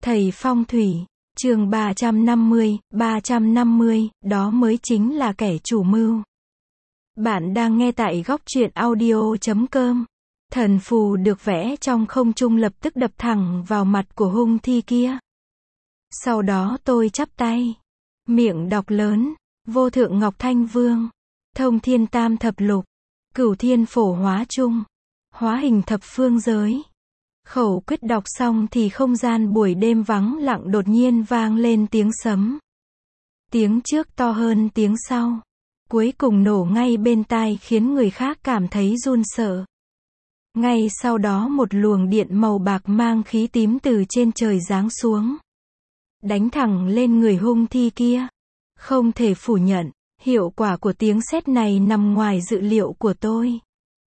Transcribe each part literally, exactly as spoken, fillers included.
Thầy phong thủy, chương ba trăm năm mươi, ba trăm năm mươi, đó mới chính là kẻ chủ mưu. Bạn đang nghe tại góc truyện audio chấm com. Thần phù được vẽ trong không trung lập tức đập thẳng vào mặt của hung thi kia. Sau đó tôi chắp tay, miệng đọc lớn, vô thượng ngọc thanh vương, thông thiên tam thập lục, cửu thiên phổ hóa chung, hóa hình thập phương giới. Khẩu quyết đọc xong thì không gian buổi đêm vắng lặng đột nhiên vang lên tiếng sấm. Tiếng trước to hơn tiếng sau, cuối cùng nổ ngay bên tai khiến người khác cảm thấy run sợ. Ngay sau đó một luồng điện màu bạc mang khí tím từ trên trời giáng xuống, đánh thẳng lên người hung thi kia. Không thể phủ nhận, hiệu quả của tiếng sét này nằm ngoài dự liệu của tôi.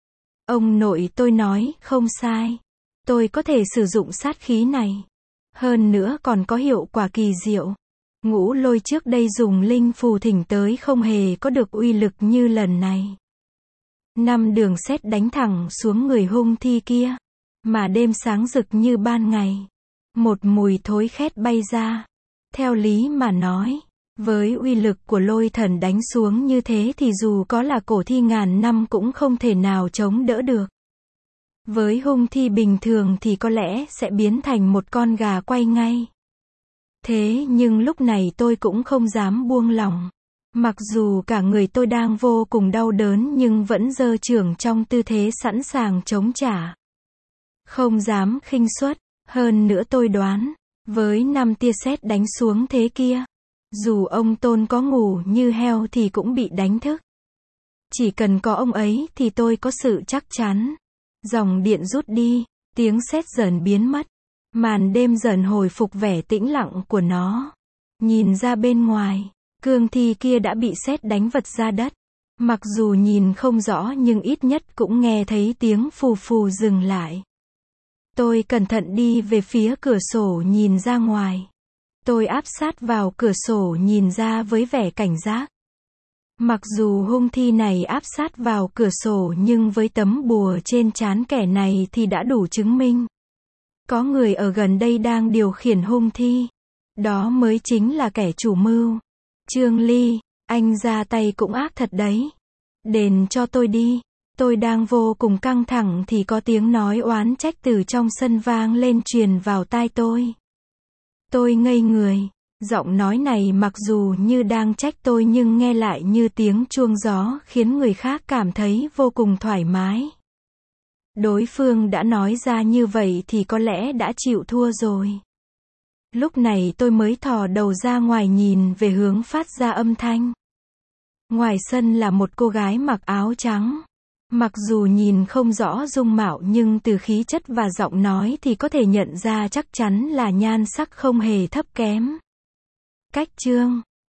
Ông nội tôi nói, không sai. Tôi có thể sử dụng sát khí này. Hơn nữa còn có hiệu quả kỳ diệu. Ngũ lôi trước đây dùng linh phù thỉnh tới không hề có được uy lực như lần này. Năm đường sét đánh thẳng xuống người hung thi kia. Mà đêm sáng rực như ban ngày. Một mùi thối khét bay ra. Theo lý mà nói, với uy lực của lôi thần đánh xuống như thế thì dù có là cổ thi ngàn năm cũng không thể nào chống đỡ được. Với hung thi bình thường thì có lẽ sẽ biến thành một con gà quay ngay. Thế nhưng lúc này tôi cũng không dám buông lỏng. Mặc dù cả người tôi đang vô cùng đau đớn nhưng vẫn giơ chưởng trong tư thế sẵn sàng chống trả. Không dám khinh suất. Hơn nữa tôi đoán, với năm tia sét đánh xuống thế kia, dù ông Tôn có ngủ như heo thì cũng bị đánh thức. Chỉ cần có ông ấy thì tôi có sự chắc chắn. Dòng điện rút đi, tiếng sét dần biến mất. Màn đêm dần hồi phục vẻ tĩnh lặng của nó. Nhìn ra bên ngoài, cương thi kia đã bị sét đánh vật ra đất. Mặc dù nhìn không rõ nhưng ít nhất cũng nghe thấy tiếng phù phù dừng lại. Tôi cẩn thận đi về phía cửa sổ nhìn ra ngoài. Tôi áp sát vào cửa sổ nhìn ra với vẻ cảnh giác. Mặc dù hung thi này áp sát vào cửa sổ nhưng với tấm bùa trên trán kẻ này thì đã đủ chứng minh. Có người ở gần đây đang điều khiển hung thi. Đó mới chính là kẻ chủ mưu. Trương Ly, anh ra tay cũng ác thật đấy. Đền cho tôi đi. Tôi đang vô cùng căng thẳng thì có tiếng nói oán trách từ trong sân vang lên truyền vào tai tôi. Tôi ngây người. Giọng nói này mặc dù như đang trách tôi nhưng nghe lại như tiếng chuông gió khiến người khác cảm thấy vô cùng thoải mái. Đối phương đã nói ra như vậy thì có lẽ đã chịu thua rồi. Lúc này tôi mới thò đầu ra ngoài nhìn về hướng phát ra âm thanh. Ngoài sân là một cô gái mặc áo trắng. Mặc dù nhìn không rõ dung mạo nhưng từ khí chất và giọng nói thì có thể nhận ra chắc chắn là nhan sắc không hề thấp kém. Cách chương